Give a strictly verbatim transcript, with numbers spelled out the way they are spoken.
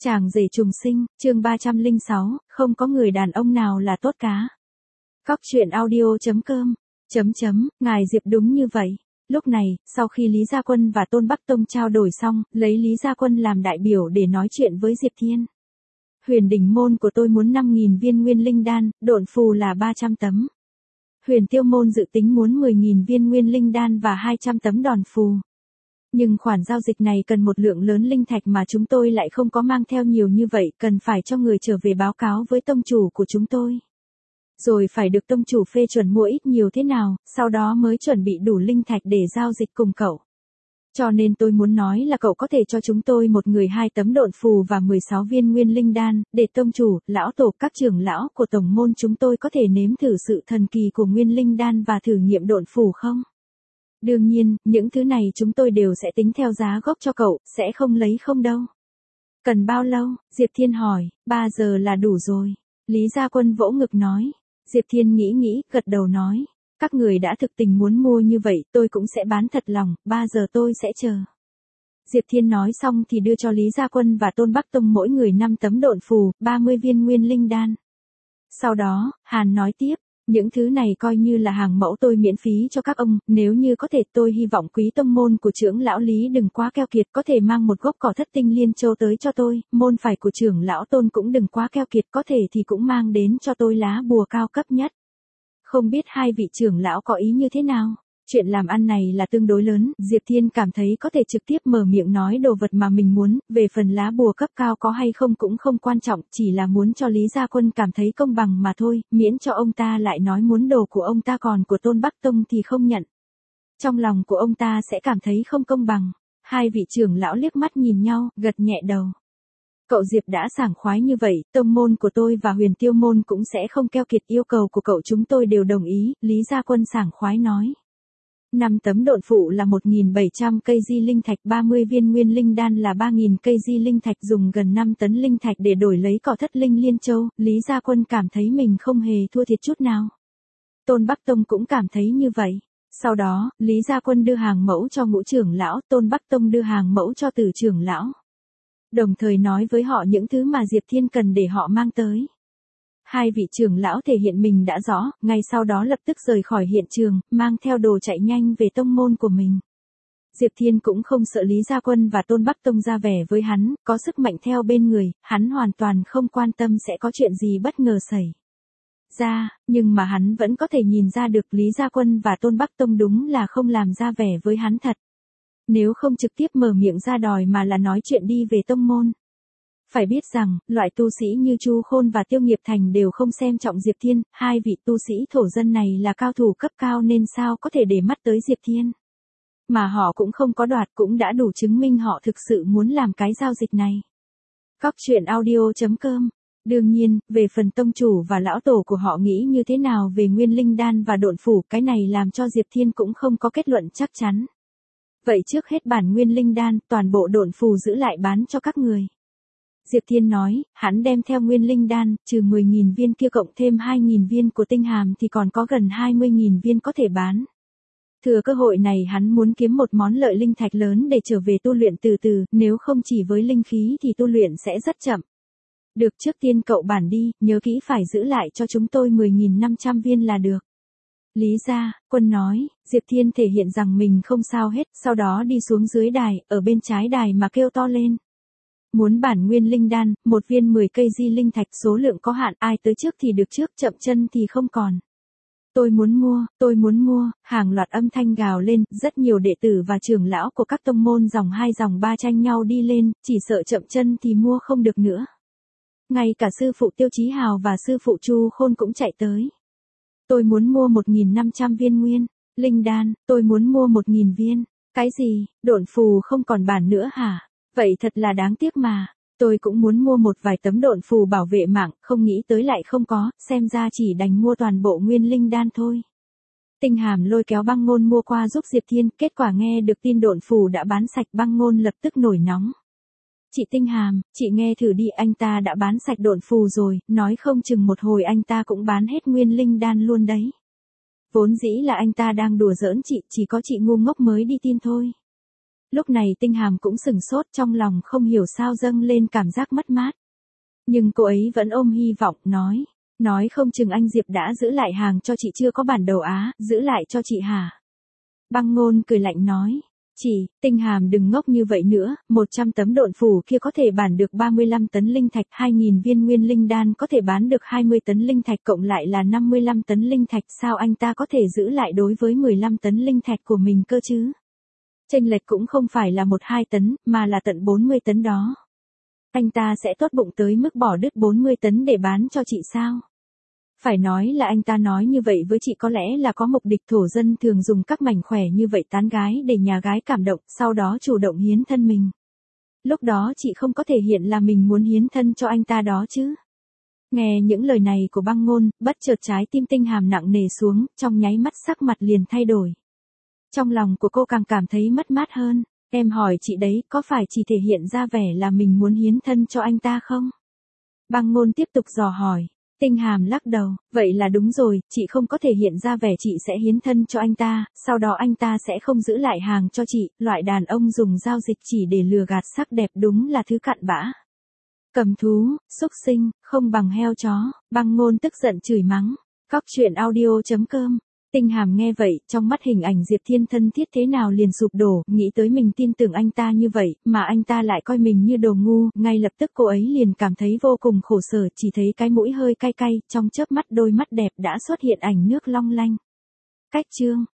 Chàng rể trùng sinh, chương ba trăm lẻ sáu, không có người đàn ông nào là tốt cá. Cóc truyện audio chấm com, chấm chấm, ngài Diệp đúng như vậy. Lúc này, sau khi Lý Gia Quân và Tôn Bắc Tông trao đổi xong, lấy Lý Gia Quân làm đại biểu để nói chuyện với Diệp Thiên. Huyền đỉnh môn của tôi muốn năm nghìn viên nguyên linh đan, độn phù là ba trăm tấm. Huyền tiêu môn dự tính muốn mười nghìn viên nguyên linh đan và hai trăm tấm đòn phù. Nhưng khoản giao dịch này cần một lượng lớn linh thạch mà chúng tôi lại không có mang theo nhiều như vậy, cần phải cho người trở về báo cáo với tông chủ của chúng tôi. Rồi phải được tông chủ phê chuẩn mua ít nhiều thế nào, sau đó mới chuẩn bị đủ linh thạch để giao dịch cùng cậu. Cho nên tôi muốn nói là cậu có thể cho chúng tôi một người hai tấm độn phù và mười sáu viên nguyên linh đan, để tông chủ, lão tổ các trưởng lão của tổng môn chúng tôi có thể nếm thử sự thần kỳ của nguyên linh đan và thử nghiệm độn phù không? Đương nhiên, những thứ này chúng tôi đều sẽ tính theo giá gốc cho cậu, sẽ không lấy không đâu. Cần bao lâu? Diệp Thiên hỏi. Ba giờ là đủ rồi. Lý Gia Quân vỗ ngực nói. Diệp Thiên nghĩ nghĩ, gật đầu nói. Các người đã thực tình muốn mua như vậy, tôi cũng sẽ bán thật lòng, ba giờ tôi sẽ chờ. Diệp Thiên nói xong thì đưa cho Lý Gia Quân và Tôn Bắc Tông mỗi người năm tấm độn phù, ba mươi viên nguyên linh đan. Sau đó, Hàn nói tiếp. Những thứ này coi như là hàng mẫu tôi miễn phí cho các ông, nếu như có thể tôi hy vọng quý tông môn của trưởng lão Lý đừng quá keo kiệt, có thể mang một gốc cỏ thất tinh liên châu tới cho tôi, môn phải của trưởng lão Tôn cũng đừng quá keo kiệt, có thể thì cũng mang đến cho tôi lá bùa cao cấp nhất. Không biết hai vị trưởng lão có ý như thế nào? Chuyện làm ăn này là tương đối lớn, Diệp Thiên cảm thấy có thể trực tiếp mở miệng nói đồ vật mà mình muốn, về phần lá bùa cấp cao có hay không cũng không quan trọng, chỉ là muốn cho Lý Gia Quân cảm thấy công bằng mà thôi, miễn cho ông ta lại nói muốn đồ của ông ta còn của Tôn Bắc Tông thì không nhận. Trong lòng của ông ta sẽ cảm thấy không công bằng. Hai vị trưởng lão liếc mắt nhìn nhau, gật nhẹ đầu. Cậu Diệp đã sảng khoái như vậy, tông môn của tôi và huyền tiêu môn cũng sẽ không keo kiệt, yêu cầu của cậu chúng tôi đều đồng ý, Lý Gia Quân sảng khoái nói. năm tấm độn phụ là một nghìn bảy trăm cây di linh thạch, ba mươi viên nguyên linh đan là ba nghìn cây di linh thạch, dùng gần năm tấn linh thạch để đổi lấy cỏ thất linh liên châu, Lý Gia Quân cảm thấy mình không hề thua thiệt chút nào. Tôn Bắc Tông cũng cảm thấy như vậy. Sau đó, Lý Gia Quân đưa hàng mẫu cho ngũ trưởng lão, Tôn Bắc Tông đưa hàng mẫu cho tử trưởng lão. Đồng thời nói với họ những thứ mà Diệp Thiên cần để họ mang tới. Hai vị trưởng lão thể hiện mình đã rõ, ngay sau đó lập tức rời khỏi hiện trường, mang theo đồ chạy nhanh về tông môn của mình. Diệp Thiên cũng không sợ Lý Gia Quân và Tôn Bắc Tông ra vẻ với hắn, có sức mạnh theo bên người, hắn hoàn toàn không quan tâm sẽ có chuyện gì bất ngờ xảy ra, nhưng mà hắn vẫn có thể nhìn ra được Lý Gia Quân và Tôn Bắc Tông đúng là không làm ra vẻ với hắn thật. Nếu không trực tiếp mở miệng ra đòi mà là nói chuyện đi về tông môn. Phải biết rằng, loại tu sĩ như Chu Khôn và Tiêu Nghiệp Thành đều không xem trọng Diệp Thiên, hai vị tu sĩ thổ dân này là cao thủ cấp cao nên sao có thể để mắt tới Diệp Thiên. Mà họ cũng không có đoạt, cũng đã đủ chứng minh họ thực sự muốn làm cái giao dịch này. Cóc truyện audio chấm com. Đương nhiên, về phần tông chủ và lão tổ của họ nghĩ như thế nào về nguyên linh đan và độn phủ, cái này làm cho Diệp Thiên cũng không có kết luận chắc chắn. Vậy trước hết bản nguyên linh đan, toàn bộ độn phù giữ lại bán cho các người. Diệp Thiên nói, hắn đem theo nguyên linh đan, trừ mười nghìn viên kia cộng thêm hai nghìn viên của tinh hàm thì còn có gần hai mươi nghìn viên có thể bán. Thừa cơ hội này hắn muốn kiếm một món lợi linh thạch lớn để trở về tu luyện từ từ, nếu không chỉ với linh khí thì tu luyện sẽ rất chậm. Được, trước tiên cậu bản đi, nhớ kỹ phải giữ lại cho chúng tôi mười nghìn năm trăm viên là được. Lý Gia Quân nói, Diệp Thiên thể hiện rằng mình không sao hết, sau đó đi xuống dưới đài, ở bên trái đài mà kêu to lên. Muốn bản nguyên linh đan, một viên mười cây di linh thạch, số lượng có hạn, ai tới trước thì được trước, chậm chân thì không còn. Tôi muốn mua, tôi muốn mua, hàng loạt âm thanh gào lên, rất nhiều đệ tử và trưởng lão của các tông môn dòng hai dòng ba tranh nhau đi lên, chỉ sợ chậm chân thì mua không được nữa. Ngay cả sư phụ Tiêu Chí Hào và sư phụ Chu Khôn cũng chạy tới. Tôi muốn mua một nghìn năm trăm viên nguyên linh đan, tôi muốn mua một nghìn viên. Cái gì, độn phù không còn bản nữa hả? Vậy thật là đáng tiếc mà. Tôi cũng muốn mua một vài tấm độn phù bảo vệ mạng, không nghĩ tới lại không có, xem ra chỉ đành mua toàn bộ nguyên linh đan thôi. Tinh Hàm lôi kéo Băng Ngôn mua qua giúp Diệp Thiên, kết quả nghe được tin độn phù đã bán sạch, Băng Ngôn lập tức nổi nóng. Chị Tinh Hàm, chị nghe thử đi, anh ta đã bán sạch độn phù rồi, nói không chừng một hồi anh ta cũng bán hết nguyên linh đan luôn đấy. Vốn dĩ là anh ta đang đùa giỡn chị, chỉ có chị ngu ngốc mới đi tin thôi. Lúc này Tinh Hàm cũng sừng sốt, trong lòng không hiểu sao dâng lên cảm giác mất mát. Nhưng cô ấy vẫn ôm hy vọng, nói, nói không chừng anh Diệp đã giữ lại hàng cho chị chưa có bản đồ á, giữ lại cho chị hả? Băng Ngôn cười lạnh nói, chị, Tinh Hàm đừng ngốc như vậy nữa, một trăm tấm độn phủ kia có thể bán được ba mươi lăm tấn linh thạch, hai nghìn viên nguyên linh đan có thể bán được hai mươi tấn linh thạch, cộng lại là năm mươi lăm tấn linh thạch, sao anh ta có thể giữ lại đối với mười lăm tấn linh thạch của mình cơ chứ? Chênh lệch cũng không phải là một hai tấn, mà là tận bốn mươi tấn đó. Anh ta sẽ tốt bụng tới mức bỏ đứt bốn mươi tấn để bán cho chị sao? Phải nói là anh ta nói như vậy với chị có lẽ là có mục đích. Thổ dân thường dùng các mảnh khỏe như vậy tán gái để nhà gái cảm động, sau đó chủ động hiến thân mình. Lúc đó chị không có thể hiện là mình muốn hiến thân cho anh ta đó chứ. Nghe những lời này của Băng Ngôn, bất chợt trái tim Tinh Hàm nặng nề xuống, trong nháy mắt sắc mặt liền thay đổi. Trong lòng của cô càng cảm thấy mất mát hơn. Em hỏi chị đấy, có phải chỉ thể hiện ra vẻ là mình muốn hiến thân cho anh ta không? Băng Ngôn tiếp tục dò hỏi. Tinh Hàm lắc đầu, vậy là đúng rồi, chị không có thể hiện ra vẻ chị sẽ hiến thân cho anh ta, sau đó anh ta sẽ không giữ lại hàng cho chị, loại đàn ông dùng giao dịch chỉ để lừa gạt sắc đẹp đúng là thứ cặn bã. Cầm thú, xúc sinh, không bằng heo chó. Băng Ngôn tức giận chửi mắng. Cóc truyện audio chấm com. Tinh Hàm nghe vậy, trong mắt hình ảnh Diệp Thiên thân thiết thế nào liền sụp đổ, nghĩ tới mình tin tưởng anh ta như vậy, mà anh ta lại coi mình như đồ ngu, ngay lập tức cô ấy liền cảm thấy vô cùng khổ sở, chỉ thấy cái mũi hơi cay cay, trong chớp mắt đôi mắt đẹp đã xuất hiện ảnh nước long lanh. Cách chương